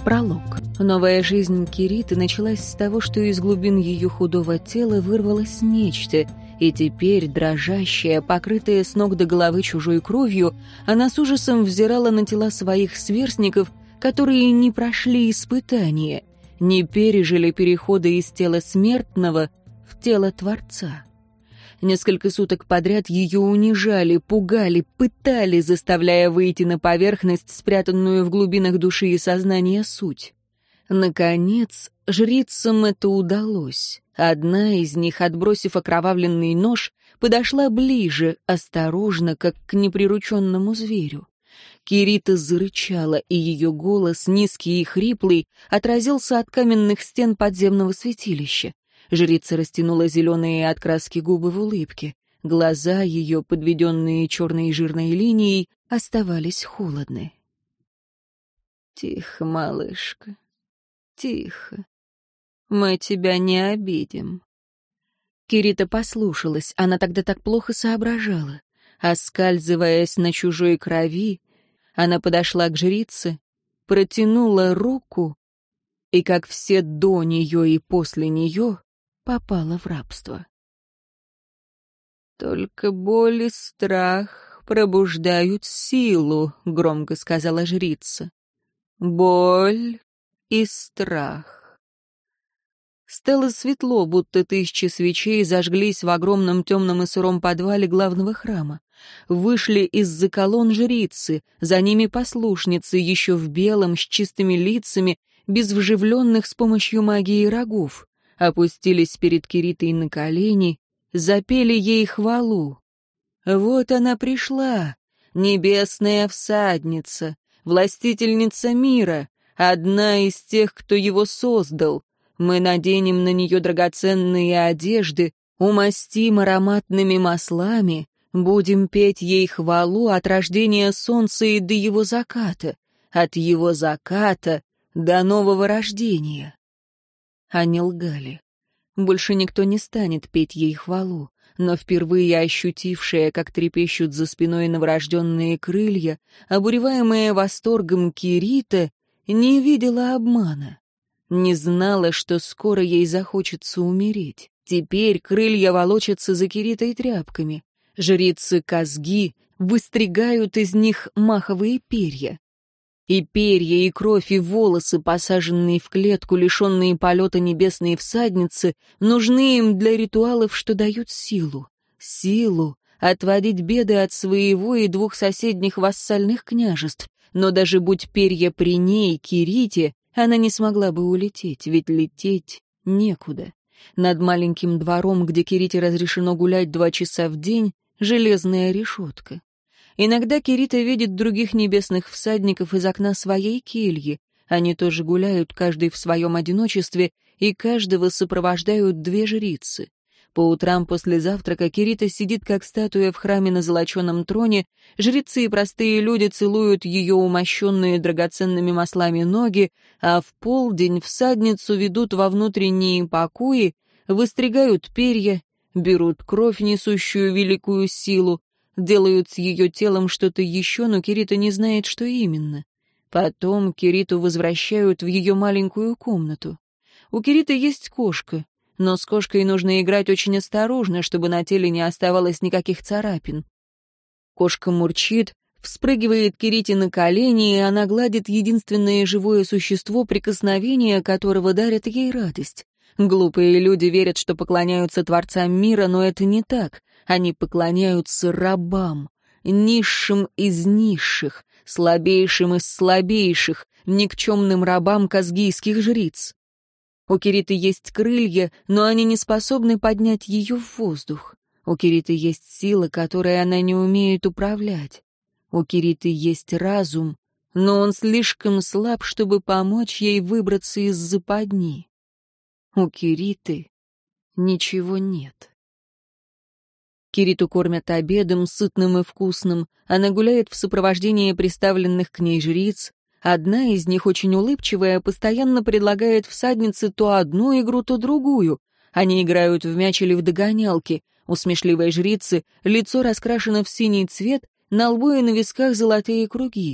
Пролог. Новая жизнь Кириты началась с того, что из глубин ее худого тела вырвалось нечто, и теперь, дрожащая, покрытая с ног до головы чужой кровью, она с ужасом взирала на тела своих сверстников, которые не прошли испытания, не пережили перехода из тела смертного в тело Творца. Несколько суток подряд ее унижали, пугали, пытали, заставляя выйти на поверхность, спрятанную в глубинах души и сознания суть. Наконец, жрицам это удалось. Одна из них, отбросив окровавленный нож, подошла ближе, осторожно, как к неприрученному зверю. Кирита зарычала, и ее голос, низкий и хриплый, отразился от каменных стен подземного святилища. Жрица растянула зеленые от краски губы в улыбке. Глаза ее, подведенные черной и жирной линией, оставались холодны. «Тихо, малышка, тихо. Мы тебя не обидим». Кирита послушалась, она тогда так плохо соображала. Оскальзываясь на чужой крови, она подошла к жрице, протянула руку и, как все до нее и после нее, попала в рабство. «Только боль и страх пробуждают силу», — громко сказала жрица. «Боль и страх». Стало светло, будто тысячи свечей зажглись в огромном темном и сыром подвале главного храма. Вышли из-за колонн жрицы, за ними послушницы, еще в белом, с чистыми лицами, без вживленных с помощью магии рогов. Опустились перед Киритой на колени, запели ей хвалу. Вот она пришла, небесная всадница, властительница мира, одна из тех, кто его создал. Мы наденем на нее драгоценные одежды, умастим ароматными маслами, будем петь ей хвалу от рождения солнца и до его заката, от его заката до нового рождения. Они лгали. Больше никто не станет петь ей хвалу, но впервые ощутившая, как трепещут за спиной новорожденные крылья, обуреваемая восторгом Кирита, не видела обмана. Не знала, что скоро ей захочется умереть. Теперь крылья волочатся за Киритой тряпками. Жрицы-казги выстригают из них маховые перья. И перья, и кровь, и волосы, посаженные в клетку, лишенные полета небесной всадницы, нужны им для ритуалов, что дают силу. Силу отводить беды от своего и двух соседних вассальных княжеств. Но даже будь перья при ней, Кирите, она не смогла бы улететь, ведь лететь некуда. Над маленьким двором, где Кирите разрешено гулять 2 часа в день, железная решетка. Иногда Кирита видит других небесных всадников из окна своей кельи. Они тоже гуляют, каждый в своем одиночестве, и каждого сопровождают 2 жрицы. По утрам после завтрака Кирита сидит, как статуя в храме на золоченом троне, жрецы и простые люди целуют ее умощенные драгоценными маслами ноги, а в полдень всадницу ведут во внутренние покои, выстригают перья, берут кровь, несущую великую силу, делают с ее телом что-то еще, но Кирита не знает, что именно. Потом Кириту возвращают в ее маленькую комнату. У Кириты есть кошка, но с кошкой нужно играть очень осторожно, чтобы на теле не оставалось никаких царапин. Кошка мурчит, вспрыгивает Кирите на колени, и она гладит единственное живое существо, прикосновение которого дарит ей радость. Глупые люди верят, что поклоняются творцам мира, но это не так. Они поклоняются рабам, низшим из низших, слабейшим из слабейших, никчемным рабам казгийских жриц. У Кириты есть крылья, но они не способны поднять ее в воздух. У Кириты есть сила, которой она не умеет управлять. У Кириты есть разум, но он слишком слаб, чтобы помочь ей выбраться из западни. У Кириты ничего нет. Кириту кормят обедом, сытным и вкусным. Она гуляет в сопровождении приставленных к ней жриц. Одна из них, очень улыбчивая, постоянно предлагает всаднице то одну игру, то другую. Они играют в мяч или в догонялки. У смешливой жрицы лицо раскрашено в синий цвет, на лбу и на висках золотые круги.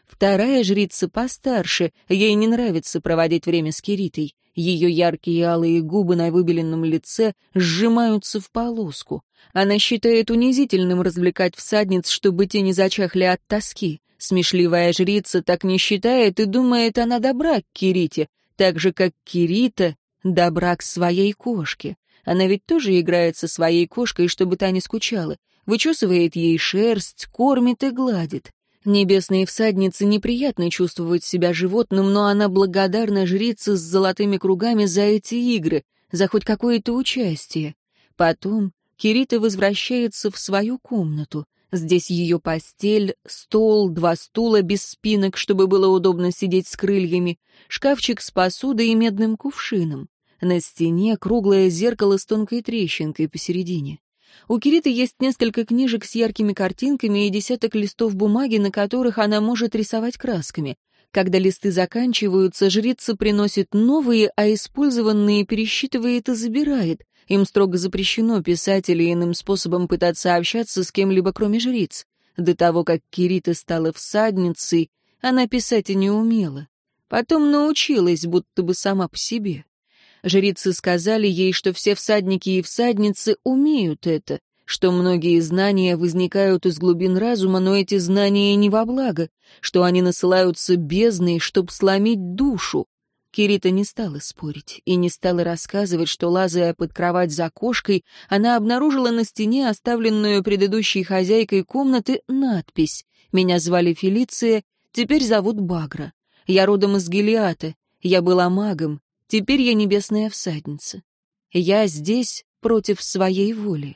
Вторая жрица постарше, ей не нравится проводить время с Киритой. Ее яркие алые губы на выбеленном лице сжимаются в полоску. Она считает унизительным развлекать всадниц, чтобы те не зачахли от тоски. Смешливая жрица так не считает и думает, она добра к Кирите, так же, как Кирита добра к своей кошке. Она ведь тоже играет со своей кошкой, чтобы та не скучала. Вычесывает ей шерсть, кормит и гладит. Небесной всаднице неприятно чувствовать себя животным, но она благодарна жрице с золотыми кругами за эти игры, за хоть какое-то участие. Потом Кирита возвращается в свою комнату. Здесь ее постель, стол, 2 стула без спинок, чтобы было удобно сидеть с крыльями, шкафчик с посудой и медным кувшином. На стене круглое зеркало с тонкой трещинкой посередине. У Кириты есть несколько книжек с яркими картинками и десяток листов бумаги, на которых она может рисовать красками. Когда листы заканчиваются, жрица приносит новые, а использованные пересчитывает и забирает. Им строго запрещено писать или иным способом пытаться общаться с кем-либо, кроме жриц. До того, как Кирита стала всадницей, она писать и не умела. Потом научилась, будто бы сама по себе. Жрицы сказали ей, что все всадники и всадницы умеют это, что многие знания возникают из глубин разума, но эти знания не во благо, что они насылаются бездной, чтоб сломить душу. Кирита не стала спорить и не стала рассказывать, что, лазая под кровать за кошкой, она обнаружила на стене, оставленную предыдущей хозяйкой комнаты, надпись «Меня звали Фелиция, теперь зовут Багра. Я родом из Гилеата, я была магом. Теперь я небесная всадница. Я здесь против своей воли».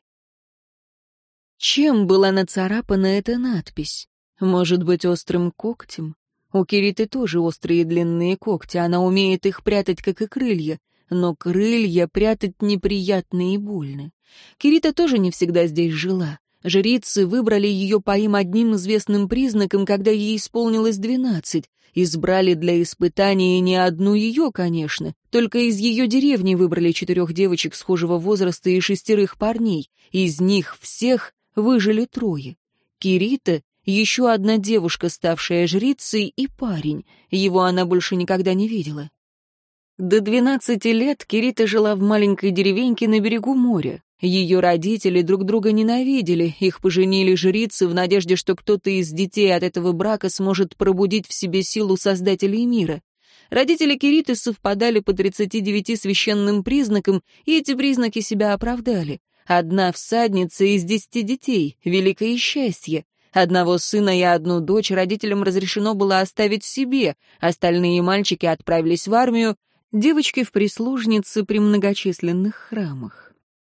Чем была нацарапана эта надпись? Может быть, острым когтем? У Кириты тоже острые длинные когти, она умеет их прятать, как и крылья, но крылья прятать неприятно и больно. Кирита тоже не всегда здесь жила. Жрицы выбрали ее по им одним известным признакам, когда ей исполнилось 12. Избрали для испытания не одну ее, конечно, только из ее деревни выбрали 4 девочек схожего возраста и 6 парней. Из них всех выжили 3. Кирита, еще одна девушка, ставшая жрицей, и парень. Его она больше никогда не видела. До 12 лет Кирита жила в маленькой деревеньке на берегу моря. Ее родители друг друга ненавидели, их поженили жрицы в надежде, что кто-то из детей от этого брака сможет пробудить в себе силу создателей мира. Родители Кириты совпадали по 39 священным признакам, и эти признаки себя оправдали. Одна всадница из 10 детей, великое счастье. Одного сына и одну дочь родителям разрешено было оставить себе, остальные мальчики отправились в армию, девочки в прислужницы при многочисленных храмах.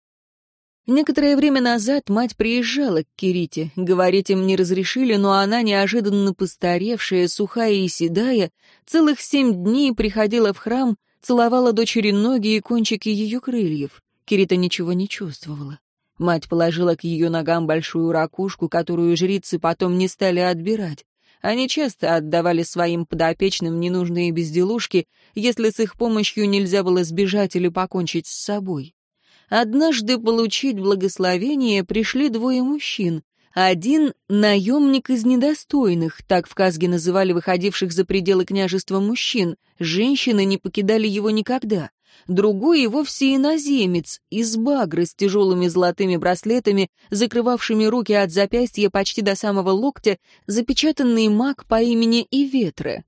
Некоторое время назад мать приезжала к Кирите, говорить им не разрешили, но она, неожиданно постаревшая, сухая и седая, целых 7 дней приходила в храм, целовала дочери ноги и кончики ее крыльев. Кирита ничего не чувствовала. Мать положила к ее ногам большую ракушку, которую жрицы потом не стали отбирать. Они часто отдавали своим подопечным ненужные безделушки, если с их помощью нельзя было сбежать или покончить с собой. Однажды получить благословение пришли 2 мужчин. Один — наемник из недостойных, так в Казге называли выходивших за пределы княжества мужчин, женщины не покидали его никогда. Другой и вовсе иноземец, из Багры с тяжелыми золотыми браслетами, закрывавшими руки от запястья почти до самого локтя, запечатанный маг по имени Иветра.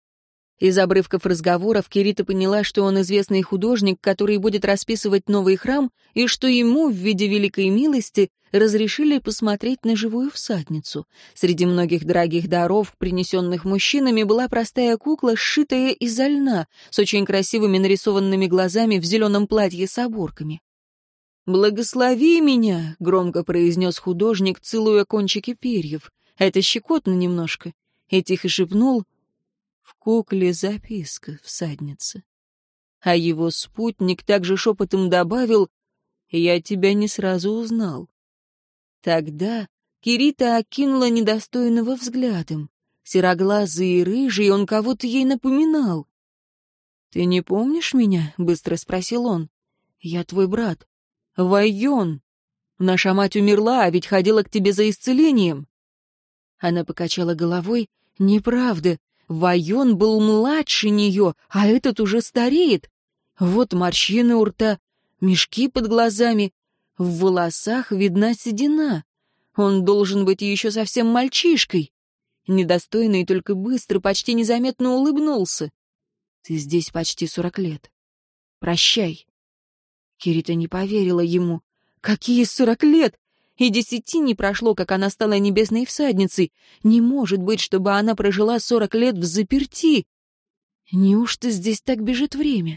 Из обрывков разговоров Кирита поняла, что он известный художник, который будет расписывать новый храм, и что ему в виде великой милости разрешили посмотреть на живую всадницу. Среди многих дорогих даров, принесенных мужчинами, была простая кукла, сшитая изо льна, с очень красивыми нарисованными глазами в зеленом платье с оборками. «Благослови меня», — громко произнес художник, целуя кончики перьев. «Это щекотно немножко». И тихо шепнул: «В кукле записка, всадница». А его спутник также шепотом добавил: «Я тебя не сразу узнал». Тогда Кирита окинула недостойного взглядом. Сероглазый и рыжий, он кого-то ей напоминал. «Ты не помнишь меня?» — быстро спросил он. «Я твой брат. Вайон. Наша мать умерла, а ведь ходила к тебе за исцелением». Она покачала головой. Неправда. Вайон был младше нее, а этот уже стареет. Вот морщины у рта, мешки под глазами, в волосах видна седина. Он должен быть еще совсем мальчишкой. Недостойный только быстро, почти незаметно улыбнулся. «Ты здесь почти 40 лет. Прощай». Кирита не поверила ему. «Какие 40 лет? И 10 не прошло, как она стала небесной всадницей. Не может быть, чтобы она прожила 40 лет взаперти. Неужто здесь так бежит время?»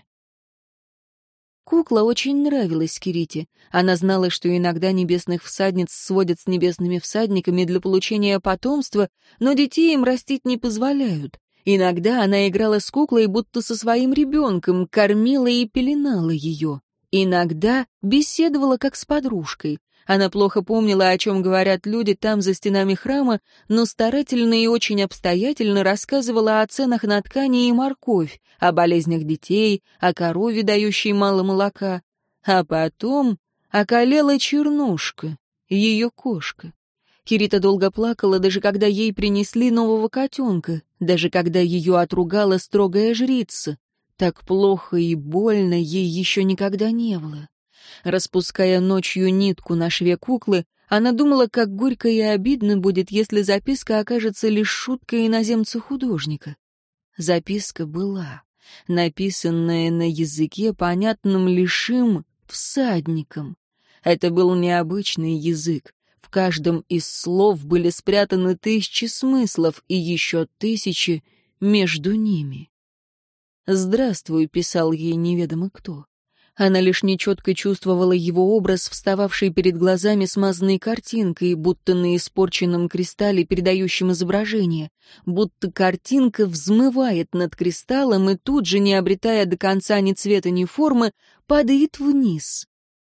Кукла очень нравилась Кирите. Она знала, что иногда небесных всадниц сводят с небесными всадниками для получения потомства, но детей им растить не позволяют. Иногда она играла с куклой, будто со своим ребенком, кормила и пеленала ее. Иногда беседовала, как с подружкой. Она плохо помнила, о чем говорят люди там, за стенами храма, но старательно и очень обстоятельно рассказывала о ценах на ткани и морковь, о болезнях детей, о корове, дающей мало молока. А потом околела Чернушка, ее кошка. Кирита долго плакала, даже когда ей принесли нового котенка, даже когда ее отругала строгая жрица. Так плохо и больно ей еще никогда не было. Распуская ночью нитку на шве куклы, она думала, как горько и обидно будет, если записка окажется лишь шуткой иноземца-художника. Записка была, написанная на языке, понятном лишь им, всадникам. Это был необычный язык. В каждом из слов были спрятаны тысячи смыслов и еще 1000 между ними. «Здравствуй», — писал ей неведомо кто. Она лишь нечетко чувствовала его образ, встававший перед глазами смазанной картинкой, будто на испорченном кристалле, передающем изображение, будто картинка взмывает над кристаллом и тут же, не обретая до конца ни цвета, ни формы, падает вниз.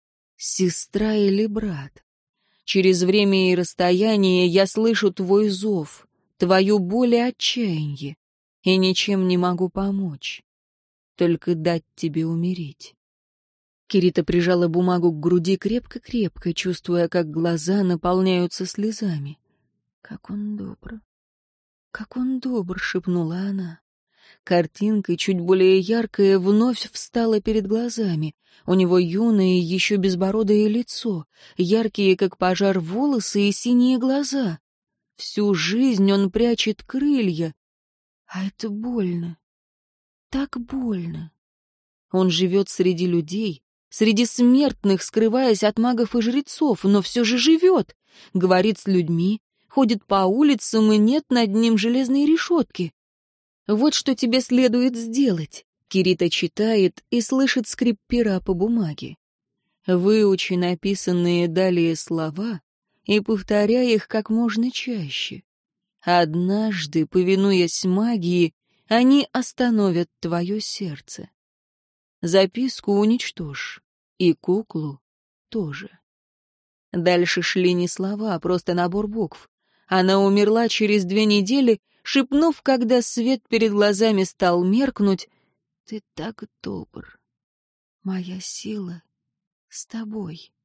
Сестра или брат? Через время и расстояние я слышу твой зов, твою боль и отчаяние, и ничем не могу помочь, только дать тебе умереть. Кирита прижала бумагу к груди крепко-крепко, чувствуя, как глаза наполняются слезами. «Как он добр! Как он добр!» — шепнула она. Картинка, чуть более яркая, вновь встала перед глазами. У него юное, еще безбородое лицо, яркие, как пожар, волосы и синие глаза. Всю жизнь он прячет крылья. А это больно. Так больно. Он живет среди людей, среди смертных, скрываясь от магов и жрецов, но все же живет, говорит с людьми, ходит по улицам, и нет над ним железной решетки. Вот что тебе следует сделать. Кирита читает и слышит скрип пера по бумаге. Выучи написанные далее слова и повторяй их как можно чаще. Однажды, повинуясь магии, они остановят твое сердце. Записку уничтожь, и куклу тоже. Дальше шли не слова, а просто набор букв. Она умерла через 2 недели, шепнув, когда свет перед глазами стал меркнуть: «Ты так добр, моя сила с тобой».